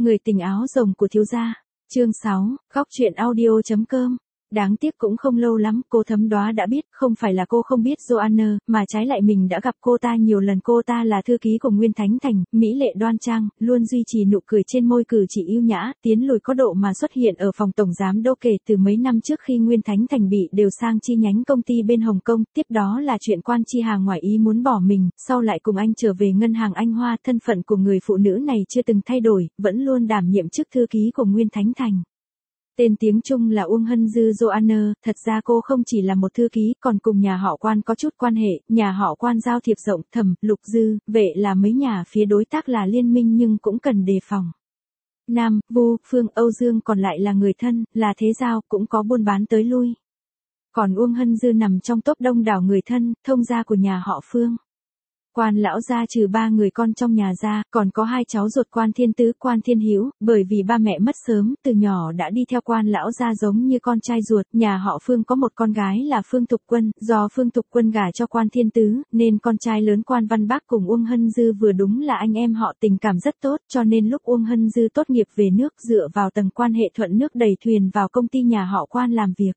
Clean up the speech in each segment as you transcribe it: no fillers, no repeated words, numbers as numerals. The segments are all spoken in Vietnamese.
Người tình áo rồng của thiếu gia. Chương 6, góc truyện audio.com. Đáng tiếc cũng không lâu lắm, cô Thấm Đoá đã biết, không phải là cô không biết Joanna, mà trái lại mình đã gặp cô ta nhiều lần. Cô ta là thư ký của Nguyên Thánh Thành, mỹ lệ đoan trang, luôn duy trì nụ cười trên môi, cử chỉ ưu nhã, tiến lùi có độ mà xuất hiện ở phòng tổng giám đốc kể từ mấy năm trước khi Nguyên Thánh Thành bị đều sang chi nhánh công ty bên Hồng Kông. Tiếp đó là chuyện Quan Chi Hà ngoài ý muốn bỏ mình, sau lại cùng anh trở về ngân hàng Anh Hoa. Thân phận của người phụ nữ này chưa từng thay đổi, vẫn luôn đảm nhiệm chức thư ký của Nguyên Thánh Thành. Tên tiếng Trung là Uông Hân Dư Joanna, thật ra cô không chỉ là một thư ký, còn cùng nhà họ Quan có chút quan hệ, nhà họ Quan giao thiệp rộng, Thẩm, Lục Dư, Vệ là mấy nhà phía đối tác là liên minh nhưng cũng cần đề phòng. Nam, Vu, Phương, Âu Dương còn lại là người thân, là thế giao, cũng có buôn bán tới lui. Còn Uông Hân Dư nằm trong top đông đảo người thân, thông gia của nhà họ Phương. Quan lão gia trừ 3 người con trong nhà ra, còn có 2 cháu ruột Quan Thiên Tứ, Quan Thiên Hữu, bởi vì ba mẹ mất sớm, từ nhỏ đã đi theo Quan lão gia giống như con trai ruột. Nhà họ Phương có một con gái là Phương Thục Quân, do Phương Thục Quân gả cho Quan Thiên Tứ, nên con trai lớn Quan Văn Bác cùng Uông Hân Dư vừa đúng là anh em họ, tình cảm rất tốt, cho nên lúc Uông Hân Dư tốt nghiệp về nước dựa vào tầng quan hệ thuận nước đẩy thuyền vào công ty nhà họ Quan làm việc.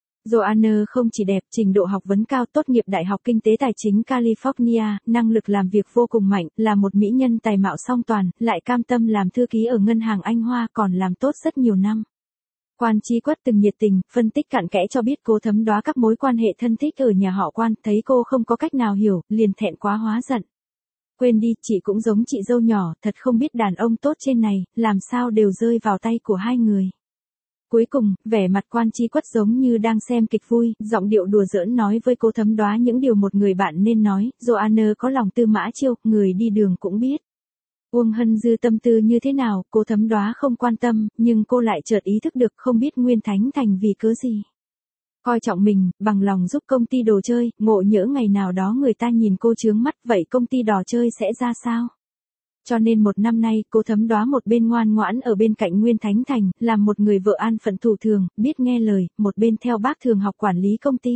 Joanna không chỉ đẹp, trình độ học vấn cao, tốt nghiệp Đại học Kinh tế Tài chính California, năng lực làm việc vô cùng mạnh, là một mỹ nhân tài mạo song toàn, lại cam tâm làm thư ký ở ngân hàng Anh Hoa, còn làm tốt rất nhiều năm. Quan Chí Quất từng nhiệt tình, phân tích cặn kẽ cho biết cô Thấm Đoá các mối quan hệ thân thích ở nhà họ Quan, thấy cô không có cách nào hiểu, liền thẹn quá hóa giận. Quên đi, chị cũng giống chị dâu nhỏ, thật không biết đàn ông tốt trên này, làm sao đều rơi vào tay của hai người. Cuối cùng, vẻ mặt Quan Chí Quất giống như đang xem kịch vui, giọng điệu đùa giỡn nói với cô Thấm Đoá những điều một người bạn nên nói. Joanna có lòng tư mã chiêu, người đi đường cũng biết. Uông Hân Dư tâm tư như thế nào, cô Thấm Đoá không quan tâm, nhưng cô lại chợt ý thức được không biết Nguyên Thánh Thành vì cớ gì. Coi trọng mình, bằng lòng giúp công ty đồ chơi, ngộ nhỡ ngày nào đó người ta nhìn cô chướng mắt, vậy công ty đò chơi sẽ ra sao? Cho nên một năm nay, cô Thấm Đoá một bên ngoan ngoãn ở bên cạnh Nguyên Thánh Thành, làm một người vợ an phận thủ thường, biết nghe lời, một bên theo bác thường học quản lý công ty.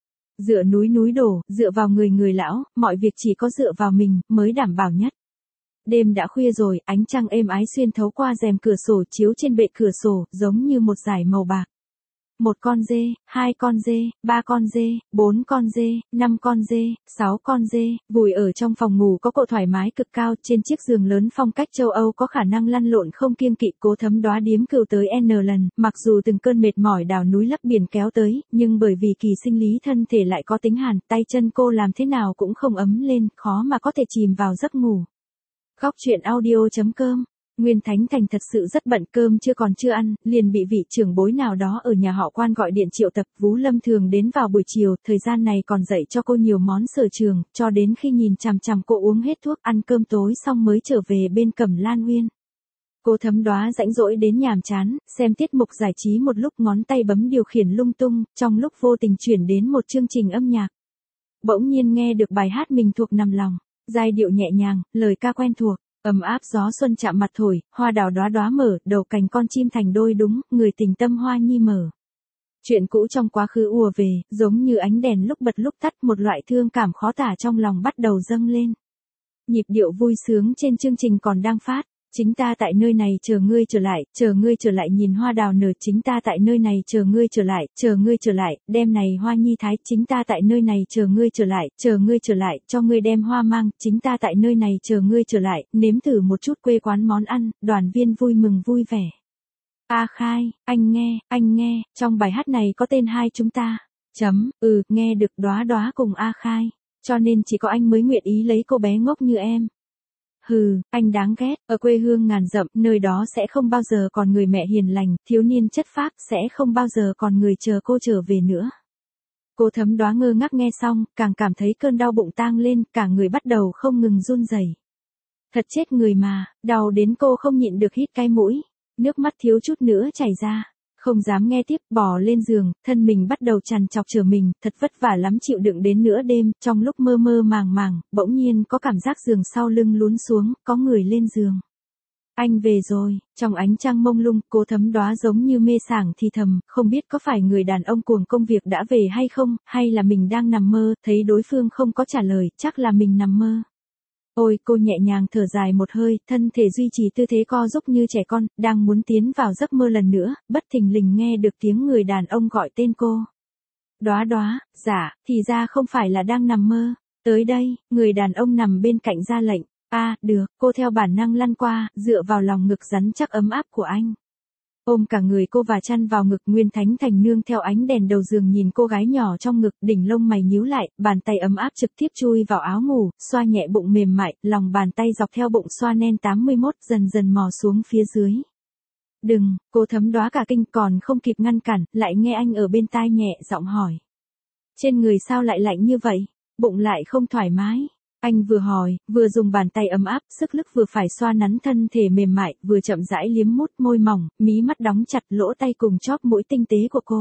Dựa núi núi đổ, dựa vào người lão, mọi việc chỉ có dựa vào mình, mới đảm bảo nhất. Đêm đã khuya rồi, ánh trăng êm ái xuyên thấu qua rèm cửa sổ chiếu trên bệ cửa sổ, giống như một dải màu bạc. 1 con dê, 2 con dê, 3 con dê, 4 con dê, 5 con dê, 6 con dê, vùi ở trong phòng ngủ có cộ thoải mái cực cao, trên chiếc giường lớn phong cách châu Âu có khả năng lăn lộn không kiêng kỵ. Cô Thấm Đoá điếm cừu tới N lần, mặc dù từng cơn mệt mỏi đào núi lấp biển kéo tới, nhưng bởi vì kỳ sinh lý thân thể lại có tính hàn, tay chân cô làm thế nào cũng không ấm lên, khó mà có thể chìm vào giấc ngủ. Góc truyện audio.com. Nguyên Thánh Thành thật sự rất bận, cơm chưa ăn, liền bị vị trưởng bối nào đó ở nhà họ Quan gọi điện triệu tập. Vú Lâm thường đến vào buổi chiều, thời gian này còn dạy cho cô nhiều món sở trường, cho đến khi nhìn chằm chằm cô uống hết thuốc, ăn cơm tối xong mới trở về bên Cẩm Lan Uyên. Cô Thấm Đoá rãnh rỗi đến nhàm chán, xem tiết mục giải trí một lúc, ngón tay bấm điều khiển lung tung, trong lúc vô tình chuyển đến một chương trình âm nhạc. Bỗng nhiên nghe được bài hát mình thuộc nằm lòng, giai điệu nhẹ nhàng, lời ca quen thuộc. Ấm áp gió xuân chạm mặt thổi, hoa đào đóa đóa mở, đầu cành con chim thành đôi đúng, người tình tâm hoa nhi mở. Chuyện cũ trong quá khứ ùa về, giống như ánh đèn lúc bật lúc tắt, một loại thương cảm khó tả trong lòng bắt đầu dâng lên. Nhịp điệu vui sướng trên chương trình còn đang phát. Chính ta tại nơi này chờ ngươi trở lại nhìn hoa đào nở, chính ta tại nơi này chờ ngươi trở lại, đêm này hoa nhi thái, chính ta tại nơi này chờ ngươi trở lại, cho ngươi đem hoa mang, chính ta tại nơi này chờ ngươi trở lại, nếm thử một chút quê quán món ăn, đoàn viên vui mừng vui vẻ. A Khai, anh nghe, trong bài hát này có tên hai chúng ta. Nghe được Đoá Đoá cùng A Khai, cho nên chỉ có anh mới nguyện ý lấy cô bé ngốc như em. Hừ, anh đáng ghét, ở quê hương ngàn dặm, nơi đó sẽ không bao giờ còn người mẹ hiền lành, thiếu niên chất phác, sẽ không bao giờ còn người chờ cô trở về nữa. Cô Thấm Đoá ngơ ngác nghe xong, càng cảm thấy cơn đau bụng tang lên, cả người bắt đầu không ngừng run rẩy. Thật chết người mà, đau đến cô không nhịn được hít cái mũi, nước mắt thiếu chút nữa chảy ra. Không dám nghe tiếp, bò lên giường, thân mình bắt đầu trằn trọc trở mình, thật vất vả lắm chịu đựng đến nửa đêm, trong lúc mơ mơ màng màng, bỗng nhiên có cảm giác giường sau lưng lún xuống, có người lên giường. Anh về rồi, trong ánh trăng mông lung, cô Thấm Đoá giống như mê sảng thì thầm, không biết có phải người đàn ông cuồng công việc đã về hay không, hay là mình đang nằm mơ, thấy đối phương không có trả lời, chắc là mình nằm mơ. Ôi, cô nhẹ nhàng thở dài một hơi, thân thể duy trì tư thế co giúp như trẻ con, đang muốn tiến vào giấc mơ lần nữa, bất thình lình nghe được tiếng người đàn ông gọi tên cô. Đóa đóa, dạ, thì ra không phải là đang nằm mơ. Tới đây, người đàn ông nằm bên cạnh ra lệnh. Được, cô theo bản năng lăn qua, dựa vào lòng ngực rắn chắc ấm áp của anh. Ôm cả người cô và chăn vào ngực, Nguyên Thánh Thành nương theo ánh đèn đầu giường nhìn cô gái nhỏ trong ngực, đỉnh lông mày nhíu lại, bàn tay ấm áp trực tiếp chui vào áo ngủ, xoa nhẹ bụng mềm mại, lòng bàn tay dọc theo bụng xoa nen 81, dần dần mò xuống phía dưới. Đừng, cô Thấm Đóa cả kinh, còn không kịp ngăn cản, lại nghe anh ở bên tai nhẹ giọng hỏi. Trên người sao lại lạnh như vậy, bụng lại không thoải mái. Anh vừa hỏi, vừa dùng bàn tay ấm áp, sức lực vừa phải xoa nắn thân thể mềm mại, vừa chậm rãi liếm mút môi mỏng, mí mắt đóng chặt, lỗ tay cùng chóp mũi tinh tế của cô.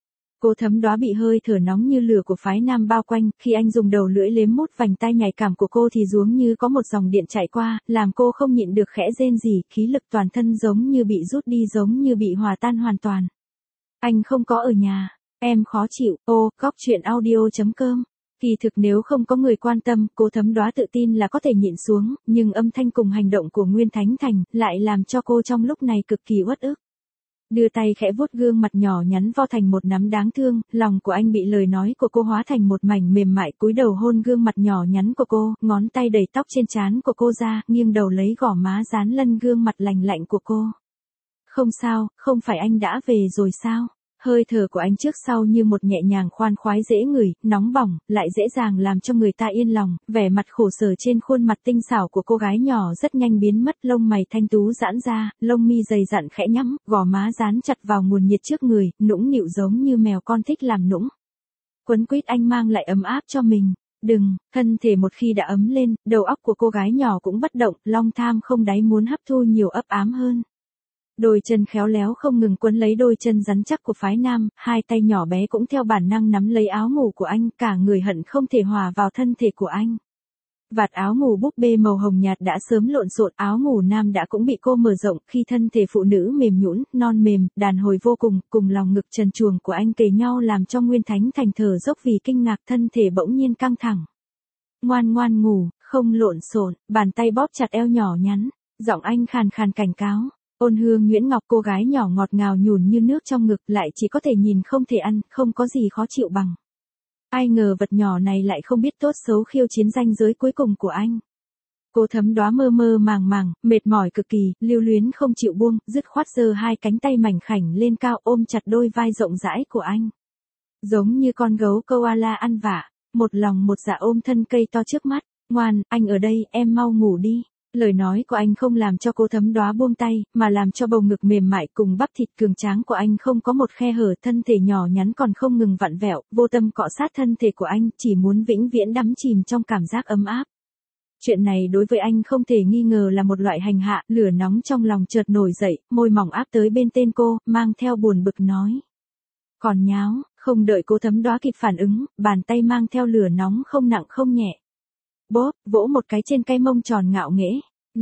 Cô Thấm Đóa bị hơi thở nóng như lửa của phái nam bao quanh, khi anh dùng đầu lưỡi liếm mút vành tai nhạy cảm của cô thì dường như có một dòng điện chạy qua, làm cô không nhịn được khẽ rên rỉ, khí lực toàn thân giống như bị rút đi, giống như bị hòa tan hoàn toàn. Anh không có ở nhà, em khó chịu. Góc truyện audio.com. Kỳ thực nếu không có người quan tâm, cô Thấm Đóa tự tin là có thể nhịn xuống, nhưng âm thanh cùng hành động của Nguyên Thánh Thành lại làm cho cô trong lúc này cực kỳ uất ức. Đưa tay khẽ vuốt gương mặt nhỏ nhắn vo thành một nắm đáng thương, lòng của anh bị lời nói của cô hóa thành một mảnh mềm mại, cúi đầu hôn gương mặt nhỏ nhắn của cô, ngón tay đẩy tóc trên trán của cô ra, nghiêng đầu lấy gò má dán lên gương mặt lành lạnh của cô. Không sao, không phải anh đã về rồi sao? Hơi thở của anh trước sau như một nhẹ nhàng khoan khoái dễ ngửi, nóng bỏng, lại dễ dàng làm cho người ta yên lòng, vẻ mặt khổ sở trên khuôn mặt tinh xảo của cô gái nhỏ rất nhanh biến mất, lông mày thanh tú giãn ra, lông mi dày dặn khẽ nhắm, gò má dán chặt vào nguồn nhiệt trước người, nũng nịu giống như mèo con thích làm nũng. Quấn quýt anh mang lại ấm áp cho mình. Đừng, thân thể một khi đã ấm lên, đầu óc của cô gái nhỏ cũng bất động, long tham không đáy muốn hấp thu nhiều ấp ám hơn. Đôi chân khéo léo không ngừng quấn lấy đôi chân rắn chắc của phái nam, hai tay nhỏ bé cũng theo bản năng nắm lấy áo ngủ của anh, cả người hận không thể hòa vào thân thể của anh. Vạt áo ngủ búp bê màu hồng nhạt đã sớm lộn xộn, áo ngủ nam đã cũng bị cô mở rộng, khi thân thể phụ nữ mềm nhũn, non mềm, đàn hồi vô cùng, cùng lòng ngực trần truồng của anh kề nhau làm cho Nguyên Thánh Thành thở dốc vì kinh ngạc, thân thể bỗng nhiên căng thẳng. Ngoan ngoan ngủ, không lộn xộn, bàn tay bóp chặt eo nhỏ nhắn, giọng anh khàn khàn cảnh cáo. Ôn hương nhuyễn ngọc, cô gái nhỏ ngọt ngào nhùn như nước trong ngực, lại chỉ có thể nhìn không thể ăn, không có gì khó chịu bằng. Ai ngờ vật nhỏ này lại không biết tốt xấu khiêu chiến ranh giới cuối cùng của anh. Cô Thấm Đóa mơ mơ màng màng, mệt mỏi cực kỳ, lưu luyến không chịu buông, dứt khoát giơ hai cánh tay mảnh khảnh lên cao ôm chặt đôi vai rộng rãi của anh. Giống như con gấu koala ăn vạ, một lòng một dạ ôm thân cây to trước mắt. Ngoan, anh ở đây, em mau ngủ đi. Lời nói của anh không làm cho cô Thấm Đóa buông tay, mà làm cho bầu ngực mềm mại cùng bắp thịt cường tráng của anh không có một khe hở, thân thể nhỏ nhắn còn không ngừng vặn vẹo, vô tâm cọ sát thân thể của anh, chỉ muốn vĩnh viễn đắm chìm trong cảm giác ấm áp. Chuyện này đối với anh không thể nghi ngờ là một loại hành hạ, lửa nóng trong lòng chợt nổi dậy, môi mỏng áp tới bên tên cô, mang theo buồn bực nói. Còn nháo, không đợi cô Thấm Đóa kịp phản ứng, bàn tay mang theo lửa nóng không nặng không nhẹ. Bóp, vỗ một cái trên cái mông tròn ngạo nghễ.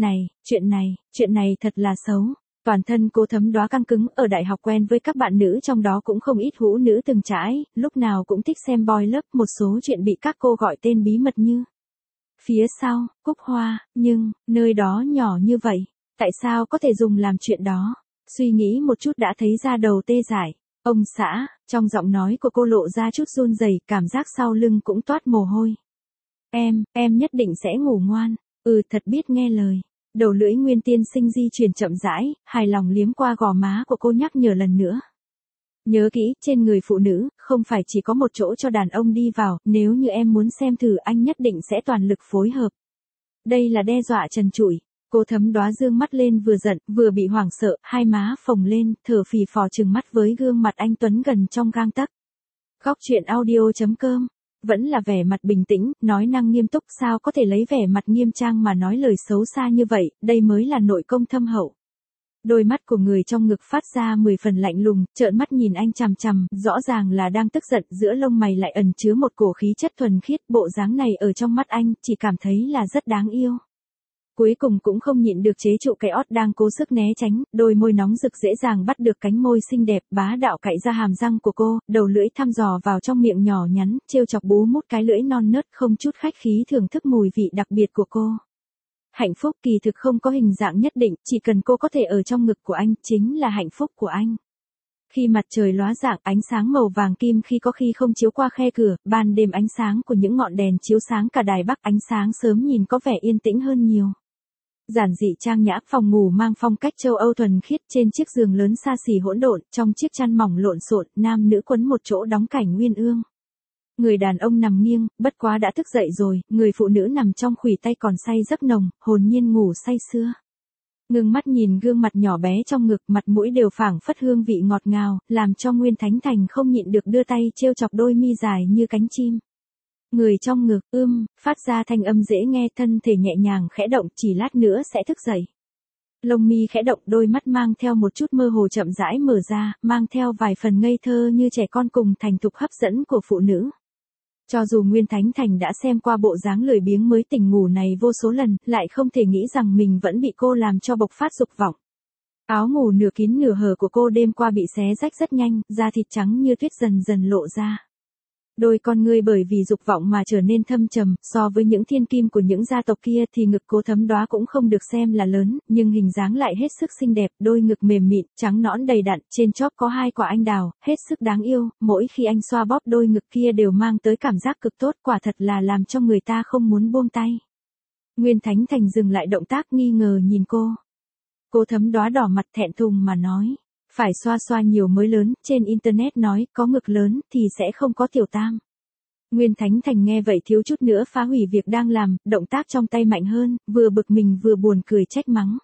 Chuyện này thật là xấu. Toàn thân cô Thấm Đóa căng cứng, ở đại học quen với các bạn nữ trong đó cũng không ít hũ nữ từng trải, lúc nào cũng thích xem boy love, một số chuyện bị các cô gọi tên bí mật như phía sau, cúc hoa, nhưng, nơi đó nhỏ như vậy, tại sao có thể dùng làm chuyện đó? Suy nghĩ một chút đã thấy da đầu tê dại. Ông xã, trong giọng nói của cô lộ ra chút run rẩy, cảm giác sau lưng cũng toát mồ hôi. Em nhất định sẽ ngủ ngoan. Thật biết nghe lời. Đầu lưỡi Nguyên tiên sinh di chuyển chậm rãi, hài lòng liếm qua gò má của cô, nhắc nhở lần nữa. Nhớ kỹ, trên người phụ nữ, không phải chỉ có một chỗ cho đàn ông đi vào, nếu như em muốn xem thử anh nhất định sẽ toàn lực phối hợp. Đây là đe dọa trần trụi. Cô Thấm Đóa dương mắt lên, vừa giận, vừa bị hoảng sợ, hai má phồng lên, thở phì phò trừng mắt với gương mặt anh tuấn gần trong gang tấc. Góc truyện audio.com. Vẫn là vẻ mặt bình tĩnh, nói năng nghiêm túc, sao có thể lấy vẻ mặt nghiêm trang mà nói lời xấu xa như vậy, đây mới là nội công thâm hậu. Đôi mắt của người trong ngực phát ra 10 phần lạnh lùng, trợn mắt nhìn anh chằm chằm, rõ ràng là đang tức giận, giữa lông mày lại ẩn chứa một cổ khí chất thuần khiết, bộ dáng này ở trong mắt anh, chỉ cảm thấy là rất đáng yêu. Cuối cùng cũng không nhịn được chế trụ cái ót đang cố sức né tránh, đôi môi nóng rực dễ dàng bắt được cánh môi xinh đẹp, bá đạo cạy ra hàm răng của cô, đầu lưỡi thăm dò vào trong miệng nhỏ nhắn, trêu chọc bú mút cái lưỡi non nớt, không chút khách khí thưởng thức mùi vị đặc biệt của cô. Hạnh phúc kỳ thực không có hình dạng nhất định, chỉ cần cô có thể ở trong ngực của anh, chính là hạnh phúc của anh. Khi mặt trời lóa rạng, ánh sáng màu vàng kim khi có khi không chiếu qua khe cửa, ban đêm ánh sáng của những ngọn đèn chiếu sáng cả đài Bắc, ánh sáng sớm nhìn có vẻ yên tĩnh hơn nhiều. Giản dị trang nhã, phòng ngủ mang phong cách châu Âu thuần khiết, trên chiếc giường lớn xa xỉ hỗn độn, trong chiếc chăn mỏng lộn xộn, nam nữ quấn một chỗ đóng cảnh uyên ương. Người đàn ông nằm nghiêng, bất quá đã thức dậy rồi, người phụ nữ nằm trong khuỷu tay còn say giấc nồng, hồn nhiên ngủ say sưa. Ngưng mắt nhìn gương mặt nhỏ bé trong ngực, mặt mũi đều phảng phất hương vị ngọt ngào, làm cho Nguyên Thánh Thành không nhịn được đưa tay trêu chọc đôi mi dài như cánh chim. Người trong ngực, phát ra thanh âm dễ nghe, thân thể nhẹ nhàng khẽ động, chỉ lát nữa sẽ thức dậy. Lông mi khẽ động, đôi mắt mang theo một chút mơ hồ chậm rãi mở ra, mang theo vài phần ngây thơ như trẻ con cùng thành thục hấp dẫn của phụ nữ. Cho dù Nguyên Thánh Thành đã xem qua bộ dáng lười biếng mới tỉnh ngủ này vô số lần, lại không thể nghĩ rằng mình vẫn bị cô làm cho bộc phát dục vọng. Áo ngủ nửa kín nửa hở của cô đêm qua bị xé rách rất nhanh, da thịt trắng như tuyết dần dần lộ ra. Đôi con ngươi bởi vì dục vọng mà trở nên thâm trầm, so với những thiên kim của những gia tộc kia thì ngực Cố Thấm Đóa cũng không được xem là lớn, nhưng hình dáng lại hết sức xinh đẹp, đôi ngực mềm mịn, trắng nõn đầy đặn, trên chóp có 2 quả anh đào, hết sức đáng yêu, mỗi khi anh xoa bóp đôi ngực kia đều mang tới cảm giác cực tốt, quả thật là làm cho người ta không muốn buông tay. Nguyên Thánh Thành dừng lại động tác nghi ngờ nhìn cô. Cố Thấm Đóa đỏ mặt thẹn thùng mà nói. Phải xoa xoa nhiều mới lớn, trên internet nói, có ngực lớn, thì sẽ không có tiểu tam. Nguyên Thánh Thành nghe vậy thiếu chút nữa phá hủy việc đang làm, động tác trong tay mạnh hơn, vừa bực mình vừa buồn cười trách mắng.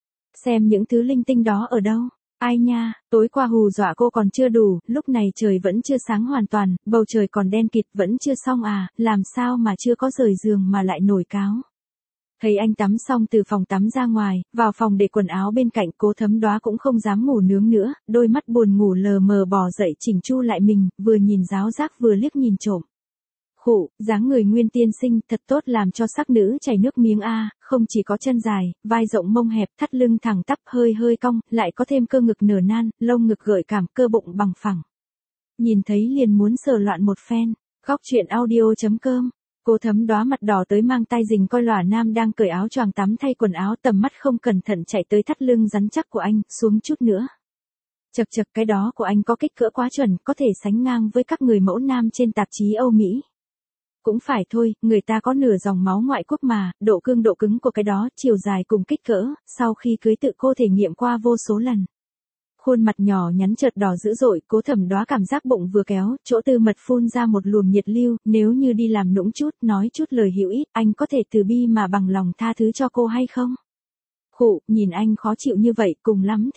Xem những thứ linh tinh đó ở đâu? Ai nha, tối qua hù dọa cô còn chưa đủ, lúc này trời vẫn chưa sáng hoàn toàn, bầu trời còn đen kịt vẫn chưa xong à, làm sao mà chưa có rời giường mà lại nổi cáo. Thấy anh tắm xong từ phòng tắm ra ngoài, vào phòng để quần áo bên cạnh, Cố Thấm Đóa cũng không dám ngủ nướng nữa, đôi mắt buồn ngủ lờ mờ bò dậy chỉnh chu lại mình, vừa nhìn giáo giác vừa liếc nhìn trộm. Khụ, dáng người Nguyên tiên sinh thật tốt làm cho sắc nữ chảy nước miếng a, không chỉ có chân dài, vai rộng mông hẹp, thắt lưng thẳng tắp hơi hơi cong, lại có thêm cơ ngực nở nan, lông ngực gợi cảm, cơ bụng bằng phẳng. Nhìn thấy liền muốn sờ loạn một phen. Góc truyện audio.com. Cố Thấm Đóa mặt đỏ tới mang tay rình coi lòa nam đang cởi áo choàng tắm thay quần áo, tầm mắt không cẩn thận chạy tới thắt lưng rắn chắc của anh, xuống chút nữa. Chật chật, cái đó của anh có kích cỡ quá chuẩn, có thể sánh ngang với các người mẫu nam trên tạp chí Âu Mỹ. Cũng phải thôi, người ta có nửa dòng máu ngoại quốc mà, độ cứng của cái đó, chiều dài cùng kích cỡ, sau khi cưới tự cô thể nghiệm qua vô số lần. Khuôn mặt nhỏ nhắn chợt đỏ dữ dội, Cố Thấm Đóa cảm giác bụng vừa kéo, chỗ tư mật phun ra một luồng nhiệt lưu, nếu như đi làm nũng chút, nói chút lời hữu ích, anh có thể từ bi mà bằng lòng tha thứ cho cô hay không? Khụ, nhìn anh khó chịu như vậy, cùng lắm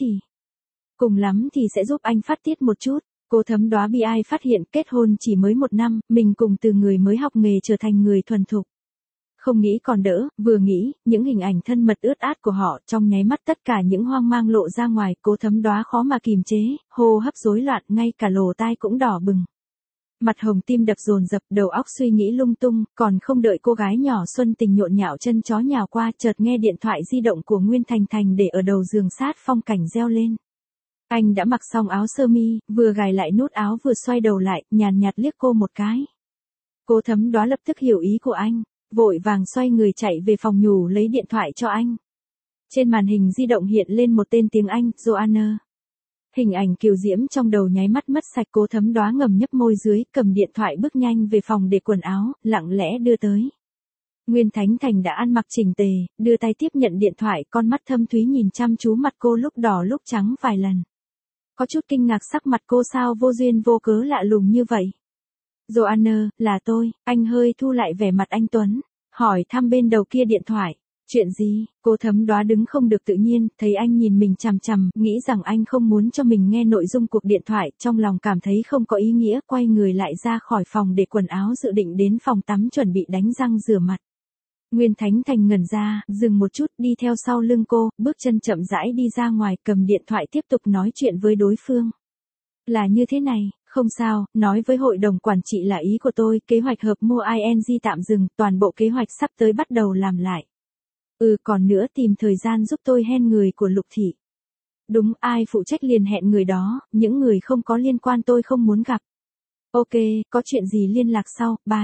thì sẽ giúp anh phát tiết một chút. Cố Thấm Đóa bi ai phát hiện kết hôn chỉ mới 1 năm, mình cùng từ người mới học nghề trở thành người thuần thục. Không nghĩ còn đỡ, vừa nghĩ, những hình ảnh thân mật ướt át của họ, trong nháy mắt tất cả những hoang mang lộ ra ngoài, Cố Thấm Đóa khó mà kìm chế, hô hấp rối loạn, ngay cả lỗ tai cũng đỏ bừng. Mặt hồng tim đập dồn dập, đầu óc suy nghĩ lung tung, còn không đợi cô gái nhỏ Xuân Tình nhộn nhạo chân chó nhào qua, chợt nghe điện thoại di động của Nguyên Thành để ở đầu giường sát phong cảnh reo lên. Anh đã mặc xong áo sơ mi, vừa gài lại nút áo vừa xoay đầu lại, nhàn nhạt liếc cô một cái. Cố Thấm Đóa lập tức hiểu ý của anh, vội vàng xoay người chạy về phòng nhủ lấy điện thoại cho anh. Trên màn hình di động hiện lên một tên tiếng Anh, Joanna. Hình ảnh kiều diễm trong đầu nháy mắt mất sạch, Cố Thấm Đóa ngầm nhấp môi dưới, cầm điện thoại bước nhanh về phòng để quần áo, lặng lẽ đưa tới. Nguyên Thánh Thành đã ăn mặc chỉnh tề, đưa tay tiếp nhận điện thoại, con mắt thâm thúy nhìn chăm chú mặt cô lúc đỏ lúc trắng vài lần. Có chút kinh ngạc sắc mặt cô sao vô duyên vô cớ lạ lùng như vậy. Joanna, là tôi, anh hơi thu lại vẻ mặt anh Tuấn, hỏi thăm bên đầu kia điện thoại. Chuyện gì? Cố Thấm Đóa đứng không được tự nhiên, thấy anh nhìn mình chằm chằm, nghĩ rằng anh không muốn cho mình nghe nội dung cuộc điện thoại, trong lòng cảm thấy không có ý nghĩa, quay người lại ra khỏi phòng để quần áo dự định đến phòng tắm chuẩn bị đánh răng rửa mặt. Nguyên Thánh Thành ngẩn ra, dừng một chút, đi theo sau lưng cô, bước chân chậm rãi đi ra ngoài, cầm điện thoại tiếp tục nói chuyện với đối phương. Là như thế này, không sao, nói với hội đồng quản trị là ý của tôi, kế hoạch hợp mua ING tạm dừng, toàn bộ kế hoạch sắp tới bắt đầu làm lại. Còn nữa tìm thời gian giúp tôi hen người của Lục Thị. Đúng, ai phụ trách liền hẹn người đó, những người không có liên quan tôi không muốn gặp. Ok, có chuyện gì liên lạc sau, bye.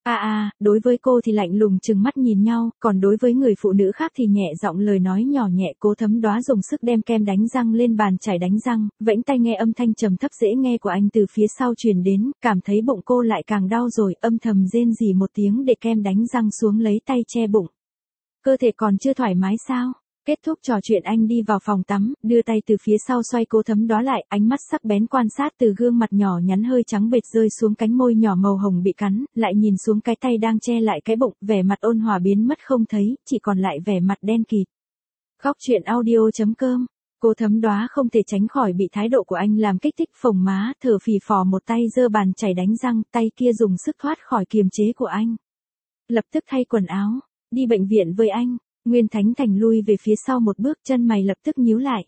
Đối với cô thì lạnh lùng trừng mắt nhìn nhau, còn đối với người phụ nữ khác thì nhẹ giọng lời nói nhỏ nhẹ. Cố Thấm Đóa dùng sức đem kem đánh răng lên bàn chải đánh răng, vẫy tay nghe âm thanh trầm thấp dễ nghe của anh từ phía sau truyền đến, cảm thấy bụng cô lại càng đau rồi, âm thầm rên rỉ một tiếng để kem đánh răng xuống lấy tay che bụng. Cơ thể còn chưa thoải mái sao? Kết thúc trò chuyện anh đi vào phòng tắm, đưa tay từ phía sau xoay Cố Thấm Đóa lại, ánh mắt sắc bén quan sát từ gương mặt nhỏ nhắn hơi trắng bệch rơi xuống cánh môi nhỏ màu hồng bị cắn, lại nhìn xuống cái tay đang che lại cái bụng, vẻ mặt ôn hòa biến mất không thấy, chỉ còn lại vẻ mặt đen kịt. Khóc chuyện audio.com. Cố Thấm Đóa không thể tránh khỏi bị thái độ của anh làm kích thích, phồng má, thở phì phò, một tay giơ bàn chải đánh răng, tay kia dùng sức thoát khỏi kiềm chế của anh. Lập tức thay quần áo, đi bệnh viện với anh. Nguyên Thánh Thành lui về phía sau một bước, chân mày lập tức nhíu lại.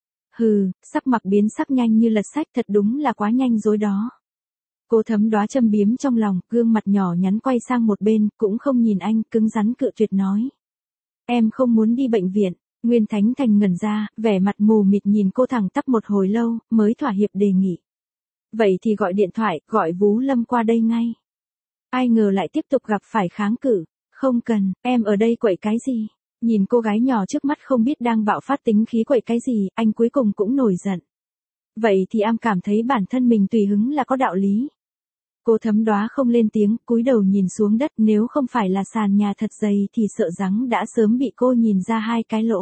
Hừ, sắc mặt biến sắc nhanh như lật sách, thật đúng là quá nhanh dối đó. Cố Thấm Đóa châm biếm trong lòng, gương mặt nhỏ nhắn quay sang một bên, cũng không nhìn anh, cứng rắn cự tuyệt nói. Em không muốn đi bệnh viện. Nguyên Thánh Thành ngẩn ra, vẻ mặt mù mịt nhìn cô thẳng tắp một hồi lâu, mới thỏa hiệp đề nghị. Vậy thì gọi điện thoại, gọi Vú Lâm qua đây ngay. Ai ngờ lại tiếp tục gặp phải kháng cự. Không cần, em ở đây quậy cái gì? Nhìn cô gái nhỏ trước mắt không biết đang bạo phát tính khí quậy cái gì, anh cuối cùng cũng nổi giận. Vậy thì em cảm thấy bản thân mình tùy hứng là có đạo lý. Cố Thấm Đóa không lên tiếng, cúi đầu nhìn xuống đất, nếu không phải là sàn nhà thật dày thì sợ rằng đã sớm bị cô nhìn ra hai cái lỗ.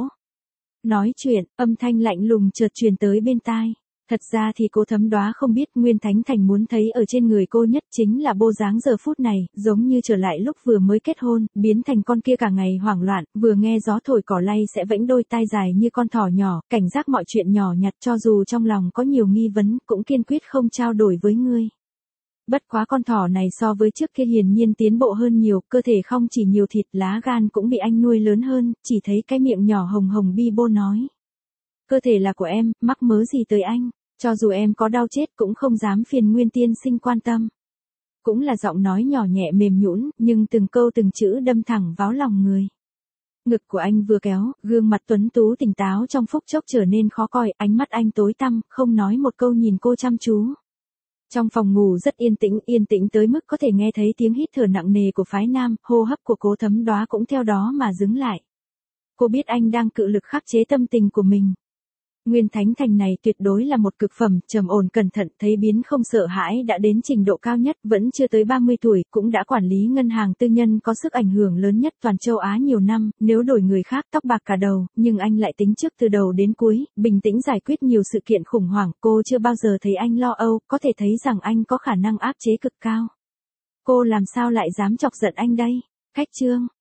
Nói chuyện, âm thanh lạnh lùng chợt truyền tới bên tai. Thật ra thì Cố Thấm Đóa không biết Nguyên Thánh Thành muốn thấy ở trên người cô nhất chính là bộ dáng giờ phút này, giống như trở lại lúc vừa mới kết hôn, biến thành con kia cả ngày hoảng loạn, vừa nghe gió thổi cỏ lay sẽ vẫy đôi tai dài như con thỏ nhỏ, cảnh giác mọi chuyện nhỏ nhặt, cho dù trong lòng có nhiều nghi vấn, cũng kiên quyết không trao đổi với ngươi. Bất quá con thỏ này so với trước kia hiển nhiên tiến bộ hơn nhiều, cơ thể không chỉ nhiều thịt, lá gan cũng bị anh nuôi lớn hơn, chỉ thấy cái miệng nhỏ hồng hồng bi bô nói. Cơ thể là của em, mắc mớ gì tới anh, cho dù em có đau chết cũng không dám phiền Nguyên tiên sinh quan tâm. Cũng là giọng nói nhỏ nhẹ mềm nhũn, nhưng từng câu từng chữ đâm thẳng vào lòng người. Ngực của anh vừa kéo, gương mặt tuấn tú tỉnh táo trong phút chốc trở nên khó coi, ánh mắt anh tối tăm, không nói một câu nhìn cô chăm chú. Trong phòng ngủ rất yên tĩnh tới mức có thể nghe thấy tiếng hít thở nặng nề của phái nam, hô hấp của Cố Thấm Đóa cũng theo đó mà dừng lại. Cô biết anh đang cự lực khắc chế tâm tình của mình. Nguyên Thánh Thành này tuyệt đối là một cực phẩm, trầm ổn cẩn thận, thấy biến không sợ hãi đã đến trình độ cao nhất, vẫn chưa tới 30 tuổi, cũng đã quản lý ngân hàng tư nhân có sức ảnh hưởng lớn nhất toàn châu Á nhiều năm, nếu đổi người khác tóc bạc cả đầu, nhưng anh lại tính trước từ đầu đến cuối, bình tĩnh giải quyết nhiều sự kiện khủng hoảng, cô chưa bao giờ thấy anh lo âu, có thể thấy rằng anh có khả năng áp chế cực cao. Cô làm sao lại dám chọc giận anh đây? Khách chương.